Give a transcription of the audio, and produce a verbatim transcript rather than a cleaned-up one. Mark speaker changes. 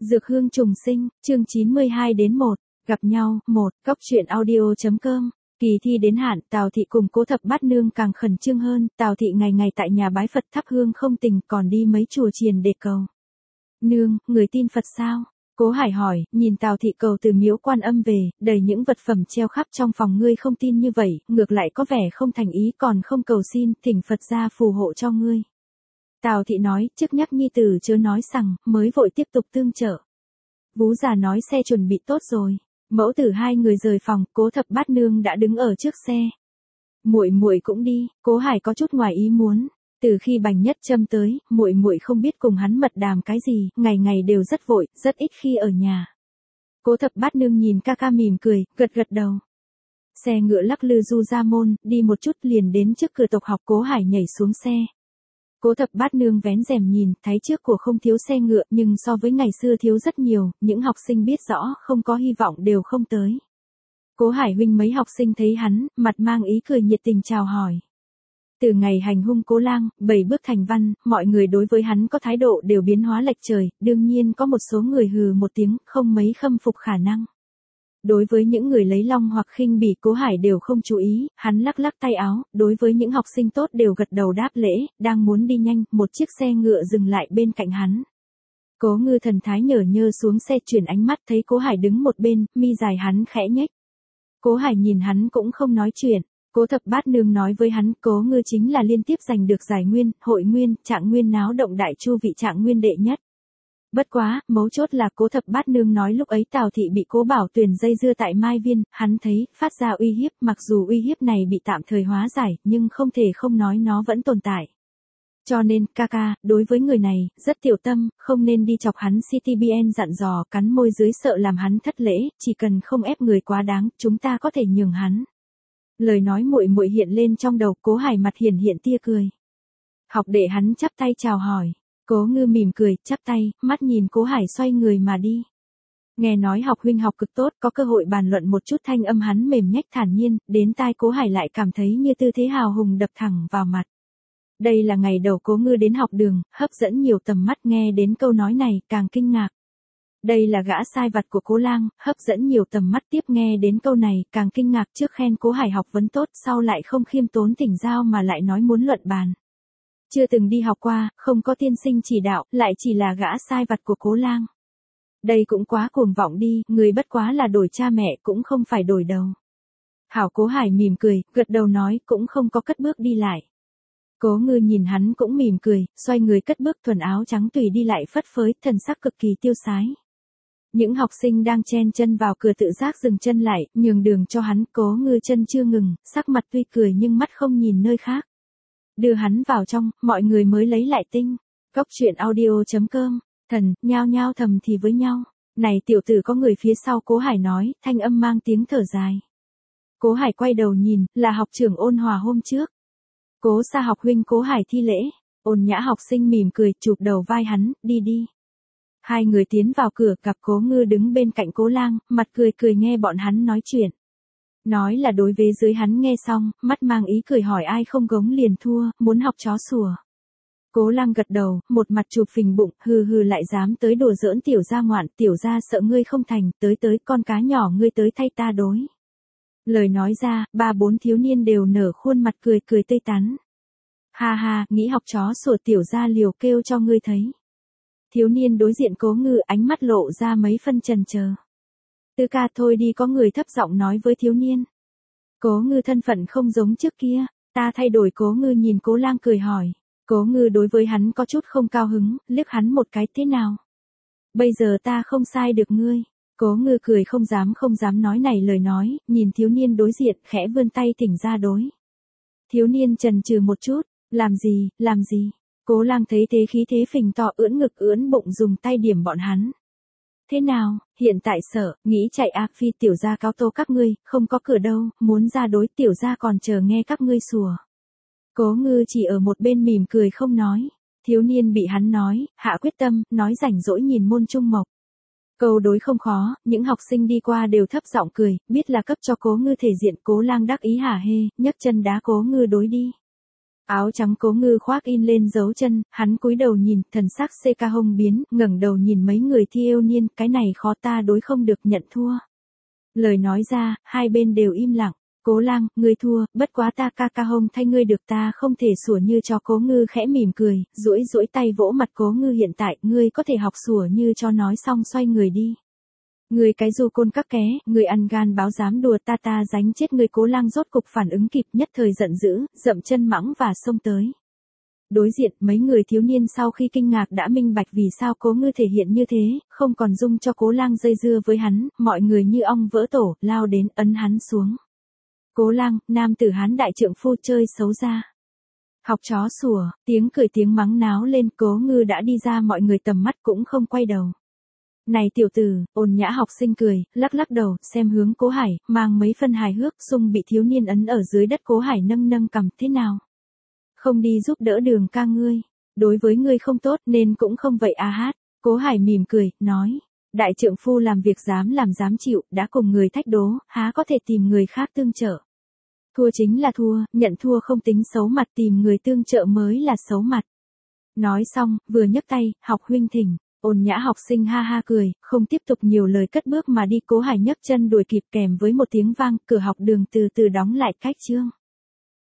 Speaker 1: Dược hương trùng sinh, chương chín mươi hai đến một, gặp nhau, một, góc truyện audio.com. Kỳ thi đến hạn, Tào Thị cùng Cố Thập Bát Nương càng khẩn trương hơn, Tào Thị ngày ngày tại nhà bái Phật thắp hương không tỉnh, còn đi mấy chùa chiền để cầu. Nương, người tin Phật sao? Cố Hải hỏi, nhìn Tào Thị cầu từ miếu Quan Âm về, đầy những vật phẩm treo khắp trong phòng, ngươi không tin như vậy, ngược lại có vẻ không thành ý, còn không cầu xin, thỉnh Phật ra phù hộ cho ngươi. Tào Thị nói, trước nhắc nhi tử chớ nói rằng, mới vội tiếp tục tương trợ. Vú già nói xe chuẩn bị tốt rồi. Mẫu tử hai người rời phòng, Cố Thập Bát Nương đã đứng ở trước xe. Muội muội cũng đi, Cố Hải có chút ngoài ý muốn. Từ khi Bành Nhất Trâm tới, muội muội không biết cùng hắn mật đàm cái gì, ngày ngày đều rất vội, rất ít khi ở nhà. Cố Thập Bát Nương nhìn ca ca mỉm cười, gật gật đầu. Xe ngựa lắc lư du ra môn, đi một chút liền đến trước cửa tộc học. Cố Hải nhảy xuống xe. Cố Thập Bát Nương vén rèm nhìn, thấy trước của không thiếu xe ngựa, nhưng so với ngày xưa thiếu rất nhiều, những học sinh biết rõ không có hy vọng đều không tới. Cố Hải huynh mấy học sinh thấy hắn, mặt mang ý cười nhiệt tình chào hỏi. Từ ngày hành hung Cố Lang, bảy bước thành văn, mọi người đối với hắn có thái độ đều biến hóa lệch trời, đương nhiên có một số người hừ một tiếng, không mấy khâm phục khả năng. Đối với những người lấy long hoặc khinh bỉ Cố Hải đều không chú ý, hắn lắc lắc tay áo, đối với những học sinh tốt đều gật đầu đáp lễ, đang muốn đi nhanh, một chiếc xe ngựa dừng lại bên cạnh hắn. Cố Ngư thần thái nhở nhơ xuống xe, chuyển ánh mắt thấy Cố Hải đứng một bên, mi dài hắn khẽ nhếch. Cố Hải nhìn hắn cũng không nói chuyện. Cố Thập Bát Nương nói với hắn, Cố Ngư chính là liên tiếp giành được giải nguyên, hội nguyên, trạng nguyên náo động đại chu vị trạng nguyên đệ nhất. Bất quá, mấu chốt là Cố Thập Bát Nương nói lúc ấy Tào Thị bị Cố Bảo Tuyền dây dưa tại Mai Viên, hắn thấy, phát ra uy hiếp, mặc dù uy hiếp này bị tạm thời hóa giải, nhưng không thể không nói nó vẫn tồn tại. Cho nên, ca ca, đối với người này, rất tiểu tâm, không nên đi chọc hắn. xê tê bê en dặn dò, cắn môi dưới sợ làm hắn thất lễ, chỉ cần không ép người quá đáng, chúng ta có thể nhường hắn. Lời nói muội muội hiện lên trong đầu, Cố Hải mặt hiển hiện tia cười. Học đệ hắn chắp tay chào hỏi. Cố Ngư mỉm cười, chắp tay, mắt nhìn Cố Hải xoay người mà đi. Nghe nói học huynh học cực tốt, có cơ hội bàn luận một chút, thanh âm hắn mềm nhách thản nhiên, đến tai Cố Hải lại cảm thấy như tư thế hào hùng đập thẳng vào mặt. Đây là ngày đầu Cố Ngư đến học đường, hấp dẫn nhiều tầm mắt, nghe đến câu nói này, càng kinh ngạc. Đây là gã sai vặt của Cố Lang, hấp dẫn nhiều tầm mắt, tiếp nghe đến câu này, càng kinh ngạc, trước khen Cố Hải học vấn tốt, sau lại không khiêm tốn thỉnh giáo mà lại nói muốn luận bàn. Chưa từng đi học qua, không có tiên sinh chỉ đạo, lại chỉ là gã sai vặt của Cố Lang. Đây cũng quá cuồng vọng đi, người bất quá là đổi cha mẹ cũng không phải đổi đầu. Hảo. Cố Hải mỉm cười, gật đầu nói, cũng không có cất bước đi lại. Cố Ngư nhìn hắn cũng mỉm cười, xoay người cất bước, thuần áo trắng tùy đi lại phất phới, thần sắc cực kỳ tiêu sái. Những học sinh đang chen chân vào cửa tự giác dừng chân lại, nhường đường cho hắn. Cố Ngư chân chưa ngừng, sắc mặt tuy cười nhưng mắt không nhìn nơi khác. Đưa hắn vào trong, mọi người mới lấy lại tinh. Góc truyện audio.com, thần, nhao nhao thầm thì với nhau. Này tiểu tử, có người phía sau, Cố Hải nói, thanh âm mang tiếng thở dài. Cố Hải quay đầu nhìn, là học trưởng Ôn Hòa hôm trước. Cố Sa học huynh. Cố Hải thi lễ. Ôn Nhã học sinh mỉm cười, chụp đầu vai hắn, đi đi. Hai người tiến vào cửa, gặp Cố Ngư đứng bên cạnh Cố Lang, mặt cười cười nghe bọn hắn nói chuyện. Nói là đối với dưới hắn nghe xong, mắt mang ý cười hỏi ai không gống liền thua, muốn học chó sủa. Cố Lang gật đầu, một mặt chụp phình bụng, hừ hừ lại dám tới đùa giỡn tiểu gia ngoạn, tiểu gia sợ ngươi không thành, tới tới con cá nhỏ ngươi tới thay ta đối. Lời nói ra, ba bốn thiếu niên đều nở khuôn mặt cười cười tươi tắn. Ha ha, nghĩ học chó sủa, tiểu gia liều kêu cho ngươi thấy. Thiếu niên đối diện Cố Ngư, ánh mắt lộ ra mấy phân chần chờ. Tư ca thôi đi, có người thấp giọng nói với thiếu niên. Cố Ngư thân phận không giống trước kia, ta thay đổi. Cố Ngư nhìn Cố Lang cười hỏi. Cố Ngư đối với hắn có chút không cao hứng, liếc hắn một cái, thế nào? Bây giờ ta không sai được ngươi. Cố Ngư cười không dám không dám nói này lời nói, nhìn thiếu niên đối diện, khẽ vươn tay thỉnh ra đối. Thiếu niên chần chừ một chút, làm gì, làm gì? Cố Lang thấy thế khí thế phình to, ưỡn ngực ưỡn bụng, dùng tay điểm bọn hắn. Thế nào, hiện tại sợ, nghĩ chạy ác phi, tiểu gia cáo tố các ngươi, không có cửa đâu, muốn ra đối, tiểu gia còn chờ nghe các ngươi sủa. Cố Ngư chỉ ở một bên mỉm cười không nói. Thiếu niên bị hắn nói, hạ quyết tâm, nói rảnh rỗi nhìn môn trung mộc. Câu đối không khó, những học sinh đi qua đều thấp giọng cười, biết là cấp cho Cố Ngư thể diện. Cố Lang đắc ý hả hê, nhấc chân đá Cố Ngư đối đi. Áo trắng Cố Ngư khoác in lên dấu chân, hắn cúi đầu nhìn, thần sắc xê ca hông biến, ngẩng đầu nhìn mấy người thi yêu niên, cái này khó ta đối không được, nhận thua. Lời nói ra, hai bên đều im lặng. Cố Lang, ngươi thua, bất quá ta ca ca hông thay ngươi được, ta không thể sủa như cho. Cố Ngư khẽ mỉm cười, duỗi duỗi tay vỗ mặt Cố Ngư, hiện tại, ngươi có thể học sủa như cho. Nói xong xoay người đi. Ngươi cái du côn các ké, ngươi ăn gan báo dám đùa ta, ta đánh chết ngươi. Cố Lang rốt cục phản ứng kịp, nhất thời giận dữ, dậm chân mắng và xông tới. Đối diện, mấy người thiếu niên sau khi kinh ngạc đã minh bạch vì sao Cố Ngư thể hiện như thế, không còn dung cho Cố Lang dây dưa với hắn, mọi người như ong vỡ tổ, lao đến ấn hắn xuống. Cố Lang, nam tử Hán đại trượng phu chơi xấu ra. Học chó sủa, tiếng cười tiếng mắng náo lên. Cố Ngư đã đi ra, mọi người tầm mắt cũng không quay đầu. Này tiểu tử, ôn nhã học sinh cười, lắc lắc đầu, xem hướng Cố Hải, mang mấy phân hài hước, xung bị thiếu niên ấn ở dưới đất. Cố Hải nâng nâng cằm, thế nào? Không đi giúp đỡ Đường ca ngươi, đối với ngươi không tốt nên cũng không vậy a hát. Cố Hải mỉm cười, nói, đại trượng phu làm việc dám làm dám chịu, đã cùng người thách đố, há có thể tìm người khác tương trợ. Thua chính là thua, nhận thua không tính xấu mặt, tìm người tương trợ mới là xấu mặt. Nói xong, vừa nhấc tay, học huynh thỉnh. Ôn nhã học sinh ha ha cười, không tiếp tục nhiều lời, cất bước mà đi. Cố Hải nhấc chân đuổi kịp, kèm với một tiếng vang, cửa học đường từ từ đóng lại. Cách chương.